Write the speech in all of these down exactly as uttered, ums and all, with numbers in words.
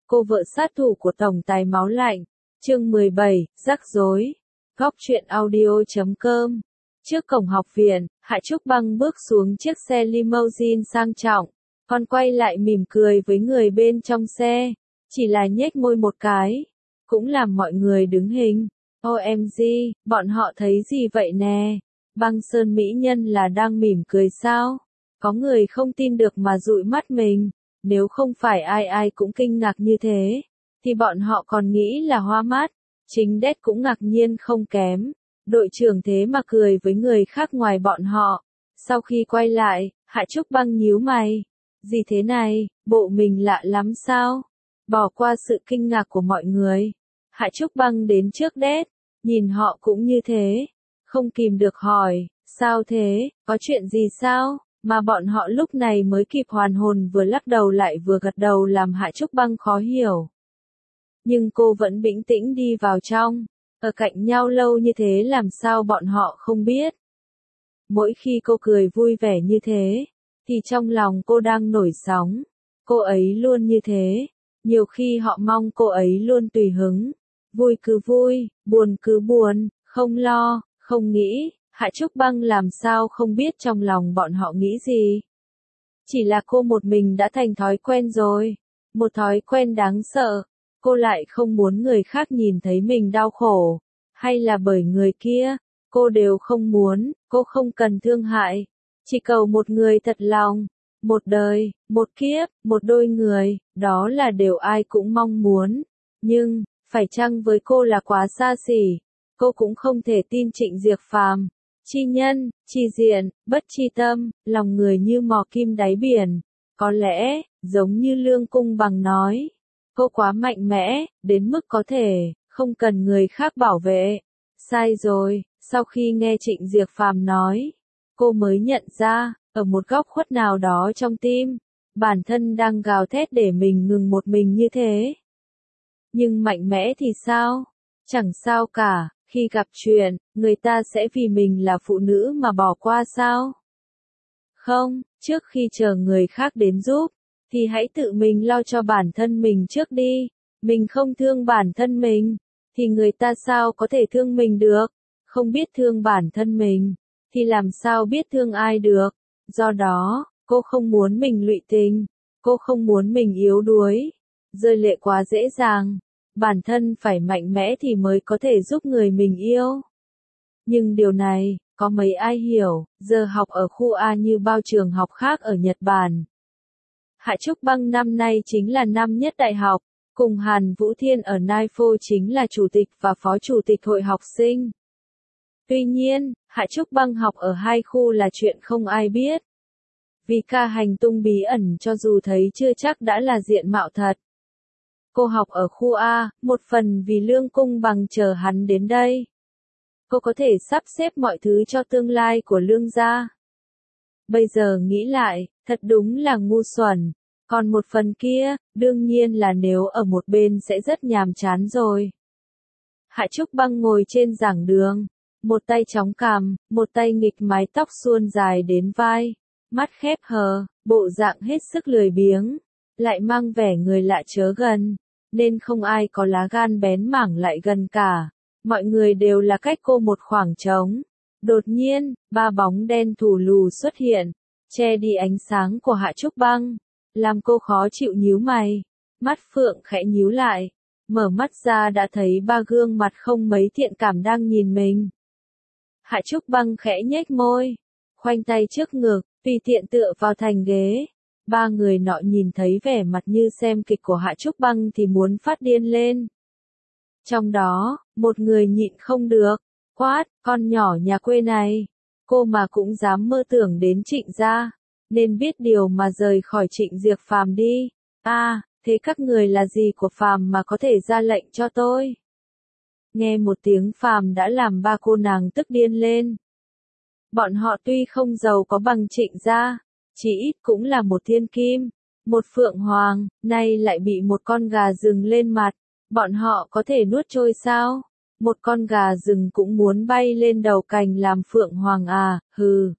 Cô vợ sát thủ của tổng tài máu lạnh. Chương mười bảy, rắc rối. Góc truyện audio chấm com. Trước cổng học viện, Hạ Trúc Băng bước xuống chiếc xe limousine sang trọng, còn quay lại mỉm cười với người bên trong xe, chỉ là nhếch môi một cái, cũng làm mọi người đứng hình. ô em giê, bọn họ thấy gì vậy nè? Băng Sơn mỹ nhân là đang mỉm cười sao? Có người không tin được mà dụi mắt mình, nếu không phải ai ai cũng kinh ngạc như thế, thì bọn họ còn nghĩ là hoa mắt. Chính Đét cũng ngạc nhiên không kém, đội trưởng thế mà cười với người khác ngoài bọn họ. Sau khi quay lại, Hạ Trúc Băng nhíu mày. Gì thế này, bộ mình lạ lắm sao? Bỏ qua sự kinh ngạc của mọi người, Hạ Trúc Băng đến trước Đét, nhìn họ cũng như thế, không kìm được hỏi, sao thế, có chuyện gì sao? Mà bọn họ lúc này mới kịp hoàn hồn, vừa lắc đầu lại vừa gật đầu làm Hạ Trúc Băng khó hiểu. Nhưng cô vẫn bình tĩnh đi vào trong, ở cạnh nhau lâu như thế làm sao bọn họ không biết. Mỗi khi cô cười vui vẻ như thế, thì trong lòng cô đang nổi sóng. Cô ấy luôn như thế, nhiều khi họ mong cô ấy luôn tùy hứng, vui cứ vui, buồn cứ buồn, không lo, không nghĩ. Hạ Trúc Băng làm sao không biết trong lòng bọn họ nghĩ gì. Chỉ là cô một mình đã thành thói quen rồi, một thói quen đáng sợ. Cô lại không muốn người khác nhìn thấy mình đau khổ, hay là bởi người kia, cô đều không muốn. Cô không cần thương hại, chỉ cầu một người thật lòng, một đời, một kiếp, một đôi người, đó là điều ai cũng mong muốn. Nhưng, phải chăng với cô là quá xa xỉ? Cô cũng không thể tin Trịnh Diệp Phàm, chi nhân, chi diện, bất chi tâm, lòng người như mò kim đáy biển. Có lẽ, giống như Lương Cung Bằng nói, cô quá mạnh mẽ, đến mức có thể, không cần người khác bảo vệ. Sai rồi, sau khi nghe Trịnh Diệp Phàm nói, cô mới nhận ra, ở một góc khuất nào đó trong tim, bản thân đang gào thét để mình ngừng một mình như thế. Nhưng mạnh mẽ thì sao? Chẳng sao cả, khi gặp chuyện, người ta sẽ vì mình là phụ nữ mà bỏ qua sao? Không, trước khi chờ người khác đến giúp, thì hãy tự mình lo cho bản thân mình trước đi. Mình không thương bản thân mình, thì người ta sao có thể thương mình được? Không biết thương bản thân mình, thì làm sao biết thương ai được? Do đó, cô không muốn mình lụy tình, cô không muốn mình yếu đuối, rơi lệ quá dễ dàng. Bản thân phải mạnh mẽ thì mới có thể giúp người mình yêu. Nhưng điều này, có mấy ai hiểu, giờ học ở khu A như bao trường học khác ở Nhật Bản. Hạ Trúc Băng năm nay chính là năm nhất đại học, cùng Hàn Vũ Thiên ở Naipo chính là chủ tịch và phó chủ tịch hội học sinh. Tuy nhiên, Hạ Trúc Băng học ở hai khu là chuyện không ai biết. Vì ca hành tung bí ẩn cho dù thấy chưa chắc đã là diện mạo thật. Cô học ở khu A, một phần vì Lương Cung Bằng chờ hắn đến đây. Cô có thể sắp xếp mọi thứ cho tương lai của Lương gia. Bây giờ nghĩ lại, thật đúng là ngu xuẩn. Còn một phần kia, đương nhiên là nếu ở một bên sẽ rất nhàm chán rồi. Hạ Trúc Băng ngồi trên giảng đường, một tay chống cằm, một tay nghịch mái tóc suôn dài đến vai, mắt khép hờ, bộ dạng hết sức lười biếng, lại mang vẻ người lạ chớ gần, nên không ai có lá gan bén mảng lại gần cả. Mọi người đều là cách cô một khoảng trống. Đột nhiên, ba bóng đen thù lù xuất hiện, che đi ánh sáng của Hạ Trúc Băng, làm cô khó chịu nhíu mày, mắt phượng khẽ nhíu lại, mở mắt ra đã thấy ba gương mặt không mấy thiện cảm đang nhìn mình. Hạ Trúc Băng khẽ nhếch môi, khoanh tay trước ngực, tùy tiện tựa vào thành ghế. Ba người nọ nhìn thấy vẻ mặt như xem kịch của Hạ Trúc Băng thì muốn phát điên lên. Trong đó, một người nhịn không được, quát, con nhỏ nhà quê này, cô mà cũng dám mơ tưởng đến Trịnh gia, nên biết điều mà rời khỏi Trịnh Diệp Phàm đi. A, à, thế các người là gì của Phàm mà có thể ra lệnh cho tôi? Nghe một tiếng Phàm đã làm ba cô nàng tức điên lên. Bọn họ tuy không giàu có bằng Trịnh gia, chỉ ít cũng là một thiên kim, một phượng hoàng, nay lại bị một con gà rừng lên mặt. Bọn họ có thể nuốt trôi sao? Một con gà rừng cũng muốn bay lên đầu cành làm phượng hoàng à, hừ.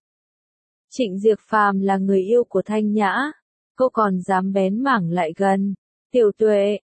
Trịnh Diệp Phàm là người yêu của Thanh Nhã, cô còn dám bén mảng lại gần. Tiểu Tuệ,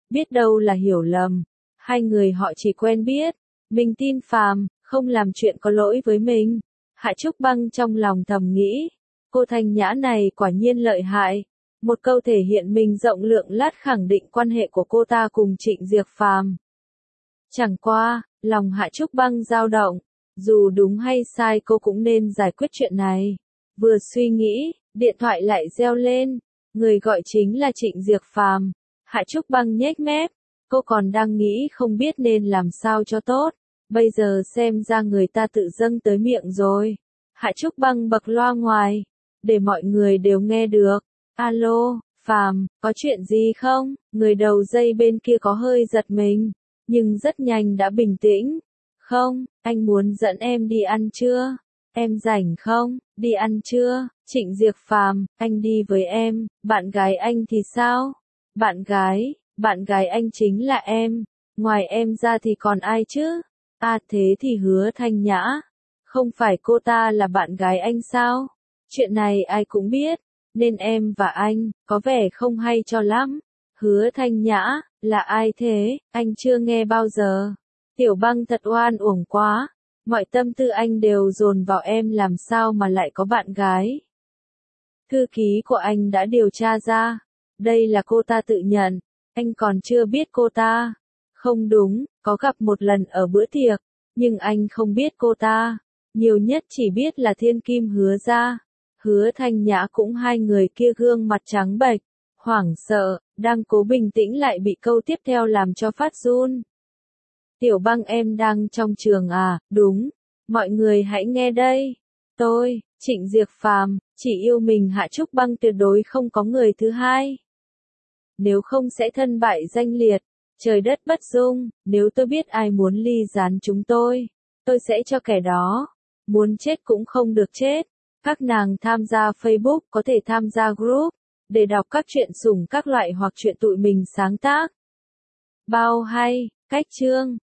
Biết đâu là hiểu lầm. Hai người họ chỉ quen biết. Mình tin Phàm không làm chuyện có lỗi với mình. Hạ Trúc Băng trong lòng thầm nghĩ. Cô Thanh Nhã này quả nhiên lợi hại. Một câu thể hiện mình rộng lượng lát khẳng định quan hệ của cô ta cùng Trịnh Diệp Phàm. Chẳng qua, lòng Hạ Trúc Băng dao động. Dù đúng hay sai cô cũng nên giải quyết chuyện này. Vừa suy nghĩ, điện thoại lại reo lên. Người gọi chính là Trịnh Diệp Phàm. Hạ Trúc Băng nhếch mép. Cô còn đang nghĩ không biết nên làm sao cho tốt. Bây giờ xem ra người ta tự dâng tới miệng rồi. Hạ Trúc Băng bật loa ngoài. Để mọi người đều nghe được. Alo, Phàm, có chuyện gì không? Người đầu dây bên kia có hơi giật mình. Nhưng rất nhanh đã bình tĩnh. Không, anh muốn dẫn em đi ăn trưa. Em rảnh không? Đi ăn trưa? Trịnh Diệp Phàm, anh đi với em. Bạn gái anh thì sao? Bạn gái, bạn gái anh chính là em. Ngoài em ra thì còn ai chứ? À thế thì Hứa Thanh Nhã. Không phải cô ta là bạn gái anh sao? Chuyện này ai cũng biết. Nên em và anh, có vẻ không hay cho lắm. Hứa Thanh Nhã, là ai thế? Anh chưa nghe bao giờ. Tiểu Băng thật oan uổng quá. Mọi tâm tư anh đều dồn vào em làm sao mà lại có bạn gái. Thư ký của anh đã điều tra ra. Đây là cô ta tự nhận. Anh còn chưa biết cô ta. Không đúng, có gặp một lần ở bữa tiệc. Nhưng anh không biết cô ta. Nhiều nhất chỉ biết là thiên kim Hứa gia. Hứa Thanh Nhã cũng hai người kia gương mặt trắng bệch. Hoảng sợ, đang cố bình tĩnh lại bị câu tiếp theo làm cho phát run. Tiểu Băng em đang trong trường à? Đúng. Mọi người hãy nghe đây. Tôi, Trịnh Diệp Phàm, chỉ yêu mình Hạ Trúc Băng tuyệt đối không có người thứ hai. Nếu không sẽ thân bại danh liệt. Trời đất bất dung, nếu tôi biết ai muốn ly gián chúng tôi, tôi sẽ cho kẻ đó. Muốn chết cũng không được chết. Các nàng tham gia Facebook có thể tham gia group, để đọc các chuyện sủng các loại hoặc chuyện tụi mình sáng tác. Bao hay, cách chương.